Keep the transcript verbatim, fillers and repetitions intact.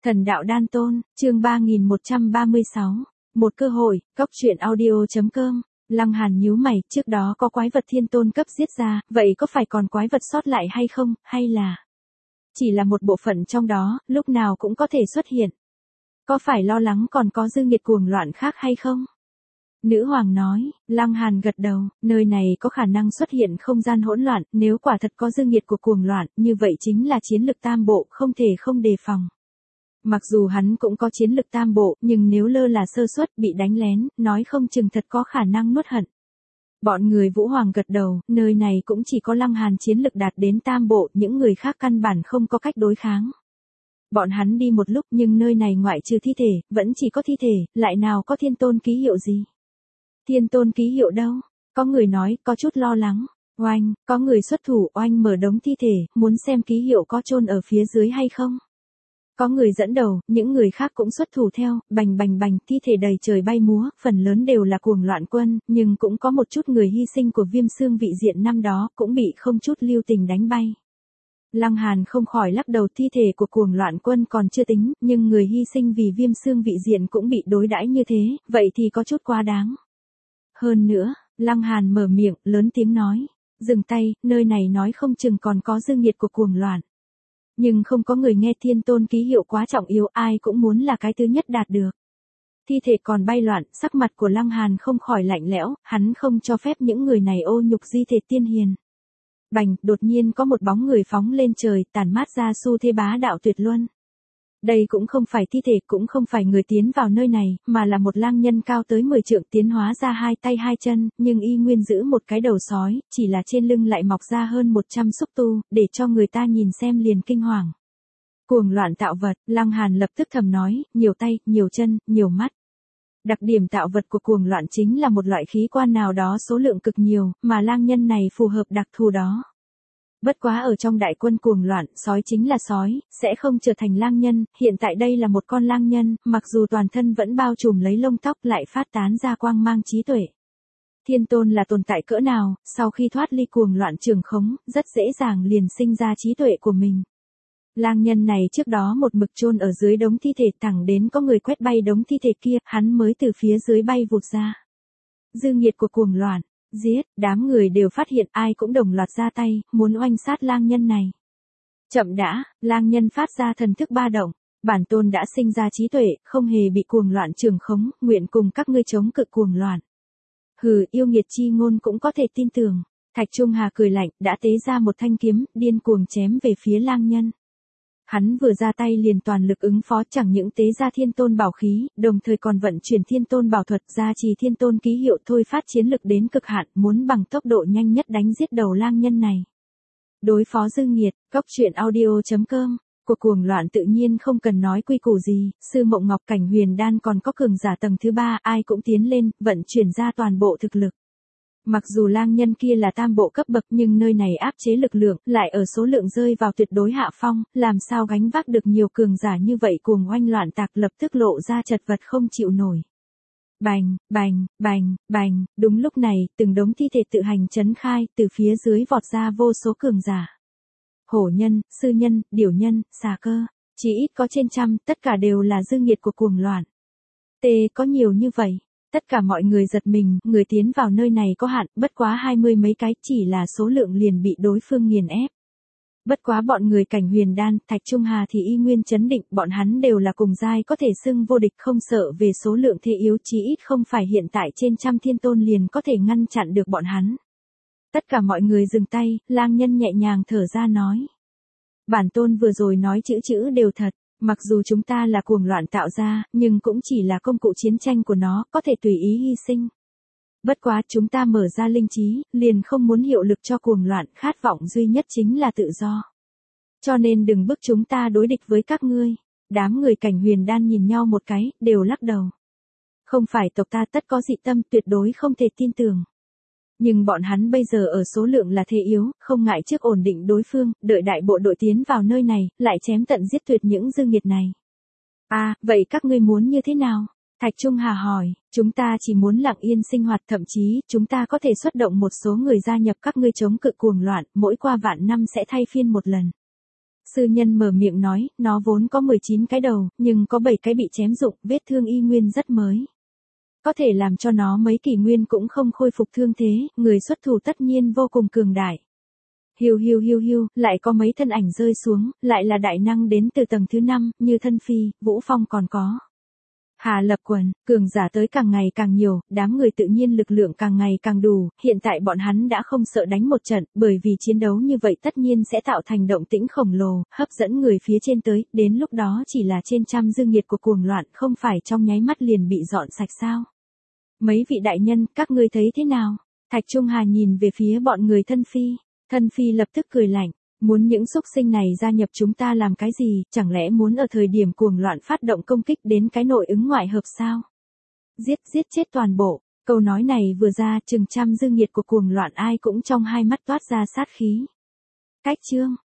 Thần đạo đan tôn, chương ba nghìn một trăm ba mươi sáu. Một cơ hội, cốc truyện audio.com. Lăng Hàn nhíu mày, trước đó có quái vật thiên tôn cấp giết ra, vậy có phải còn quái vật sót lại hay không, hay là chỉ là một bộ phận trong đó, lúc nào cũng có thể xuất hiện. Có phải lo lắng còn có dư nghiệt cuồng loạn khác hay không? Nữ hoàng nói. Lăng Hàn gật đầu, nơi này có khả năng xuất hiện không gian hỗn loạn, nếu quả thật có dư nghiệt của cuồng loạn, như vậy chính là chiến lực tam bộ, không thể không đề phòng. Mặc dù hắn cũng có chiến lực tam bộ, nhưng nếu lơ là sơ suất bị đánh lén, nói không chừng thật có khả năng nuốt hận. Bọn người Vũ Hoàng gật đầu, nơi này cũng chỉ có Lăng Hàn chiến lực đạt đến tam bộ, những người khác căn bản không có cách đối kháng. Bọn hắn đi một lúc nhưng nơi này ngoại trừ thi thể, vẫn chỉ có thi thể, lại nào có thiên tôn ký hiệu gì. Thiên tôn ký hiệu đâu? Có người nói, có chút lo lắng. Oanh, có người xuất thủ, oanh mở đống thi thể, muốn xem ký hiệu có chôn ở phía dưới hay không. Có người dẫn đầu, những người khác cũng xuất thủ theo, bành bành bành, thi thể đầy trời bay múa, phần lớn đều là cuồng loạn quân, nhưng cũng có một chút người hy sinh của Viêm Xương vị diện năm đó, cũng bị không chút lưu tình đánh bay. Lăng Hàn không khỏi lắc đầu, thi thể của cuồng loạn quân còn chưa tính, nhưng người hy sinh vì Viêm Xương vị diện cũng bị đối đãi như thế, vậy thì có chút quá đáng. Hơn nữa, Lăng Hàn mở miệng, lớn tiếng nói, dừng tay, nơi này nói không chừng còn có dư nghiệt của cuồng loạn. Nhưng không có người nghe thiên tôn ký hiệu quá trọng yếu, ai cũng muốn là cái thứ nhất đạt được. Thi thể còn bay loạn, sắc mặt của Lăng Hàn không khỏi lạnh lẽo, hắn không cho phép những người này ô nhục di thể tiên hiền. Bành, đột nhiên có một bóng người phóng lên trời, tản mát ra xu thế bá đạo tuyệt luân. Đây cũng không phải thi thể, cũng không phải người tiến vào nơi này, mà là một lang nhân cao tới mười trượng tiến hóa ra hai tay hai chân, nhưng y nguyên giữ một cái đầu sói, chỉ là trên lưng lại mọc ra hơn một trăm xúc tu, để cho người ta nhìn xem liền kinh hoàng. Cuồng loạn tạo vật, Lăng Hàn lập tức thầm nói, nhiều tay, nhiều chân, nhiều mắt. Đặc điểm tạo vật của cuồng loạn chính là một loại khí quan nào đó số lượng cực nhiều, mà lang nhân này phù hợp đặc thù đó. Bất quá ở trong đại quân cuồng loạn, sói chính là sói, sẽ không trở thành lang nhân, hiện tại đây là một con lang nhân, mặc dù toàn thân vẫn bao trùm lấy lông tóc lại phát tán ra quang mang trí tuệ. Thiên tôn là tồn tại cỡ nào, sau khi thoát ly cuồng loạn trường khống, rất dễ dàng liền sinh ra trí tuệ của mình. Lang nhân này trước đó một mực chôn ở dưới đống thi thể, thẳng đến có người quét bay đống thi thể kia, hắn mới từ phía dưới bay vụt ra. Dư nghiệt của cuồng loạn. Giết, đám người đều phát hiện ai cũng đồng loạt ra tay, muốn oanh sát lang nhân này. Chậm đã, lang nhân phát ra thần thức ba động, bản tôn đã sinh ra trí tuệ, không hề bị cuồng loạn trường khống, nguyện cùng các ngươi chống cự cuồng loạn. Hừ, yêu nghiệt chi ngôn cũng có thể tin tưởng. Thạch Trung Hà cười lạnh, đã tế ra một thanh kiếm, điên cuồng chém về phía lang nhân. Hắn vừa ra tay liền toàn lực ứng phó, chẳng những tế ra thiên tôn bảo khí, đồng thời còn vận chuyển thiên tôn bảo thuật, gia trì thiên tôn ký hiệu, thôi phát chiến lực đến cực hạn, muốn bằng tốc độ nhanh nhất đánh giết đầu lang nhân này. Đối phó dư nghiệt, cốc truyện audio.com. Cuộc cuồng loạn tự nhiên không cần nói quy củ gì, Sư Mộng Ngọc Cảnh Huyền Đan còn có cường giả tầng thứ ba, ai cũng tiến lên, vận chuyển ra toàn bộ thực lực. Mặc dù lang nhân kia là tam bộ cấp bậc nhưng nơi này áp chế lực lượng, lại ở số lượng rơi vào tuyệt đối hạ phong, làm sao gánh vác được nhiều cường giả như vậy, cuồng oanh loạn tạc, lập tức lộ ra chật vật không chịu nổi. Bành, bành, bành, bành, đúng lúc này, từng đống thi thể tự hành chấn khai, từ phía dưới vọt ra vô số cường giả. Hổ nhân, sư nhân, điểu nhân, xà cơ, chỉ ít có trên trăm, tất cả đều là dư nghiệt của cuồng loạn. Tê có nhiều như vậy. Tất cả mọi người giật mình, người tiến vào nơi này có hạn, bất quá hai mươi mấy cái, chỉ là số lượng liền bị đối phương nghiền ép. Bất quá bọn người Cảnh Huyền Đan, Thạch Trung Hà thì y nguyên chấn định, bọn hắn đều là cùng giai có thể xưng vô địch, không sợ về số lượng thế yếu, chí ít không phải hiện tại trên trăm thiên tôn liền có thể ngăn chặn được bọn hắn. Tất cả mọi người dừng tay, lang nhân nhẹ nhàng thở ra nói. Bản tôn vừa rồi nói chữ chữ đều thật. Mặc dù chúng ta là cuồng loạn tạo ra, nhưng cũng chỉ là công cụ chiến tranh của nó, có thể tùy ý hy sinh. Bất quá chúng ta mở ra linh trí, liền không muốn hiệu lực cho cuồng loạn, khát vọng duy nhất chính là tự do. Cho nên đừng bức chúng ta đối địch với các ngươi. Đám người Cảnh Huyền Đan nhìn nhau một cái, đều lắc đầu. Không phải tộc ta tất có dị tâm, tuyệt đối không thể tin tưởng. Nhưng bọn hắn bây giờ ở số lượng là thế yếu, không ngại trước ổn định đối phương, đợi đại bộ đội tiến vào nơi này, lại chém tận giết tuyệt những dư nghiệt này. À, vậy các ngươi muốn như thế nào? Thạch Trung Hà hỏi, chúng ta chỉ muốn lặng yên sinh hoạt, thậm chí, chúng ta có thể xuất động một số người gia nhập các ngươi chống cự cuồng loạn, mỗi qua vạn năm sẽ thay phiên một lần. sư nhân mở miệng nói, nó vốn có mười chín cái đầu, nhưng có bảy cái bị chém rụng, vết thương y nguyên rất mới. Có thể làm cho nó mấy kỷ nguyên cũng không khôi phục thương thế, người xuất thủ tất nhiên vô cùng cường đại. Hiu hiu hiu hiu, lại có mấy thân ảnh rơi xuống, lại là đại năng đến từ tầng thứ năm, như Thân Phi, Vũ Phong còn có. Hà Lập Quần, cường giả tới càng ngày càng nhiều, đám người tự nhiên lực lượng càng ngày càng đủ, hiện tại bọn hắn đã không sợ đánh một trận, bởi vì chiến đấu như vậy tất nhiên sẽ tạo thành động tĩnh khổng lồ, hấp dẫn người phía trên tới, đến lúc đó chỉ là trên trăm dương nhiệt của cuồng loạn, không phải trong nháy mắt liền bị dọn sạch sao. Mấy vị đại nhân, các ngươi thấy thế nào? Thạch Trung Hà nhìn về phía bọn người Thân Phi, Thân Phi lập tức cười lạnh. Muốn những xúc sinh này gia nhập chúng ta làm cái gì, chẳng lẽ muốn ở thời điểm cuồng loạn phát động công kích đến cái nội ứng ngoại hợp sao? Giết, giết chết toàn bộ, câu nói này vừa ra, chừng trăm dương nhiệt của cuồng loạn ai cũng trong hai mắt toát ra sát khí. Cách chương,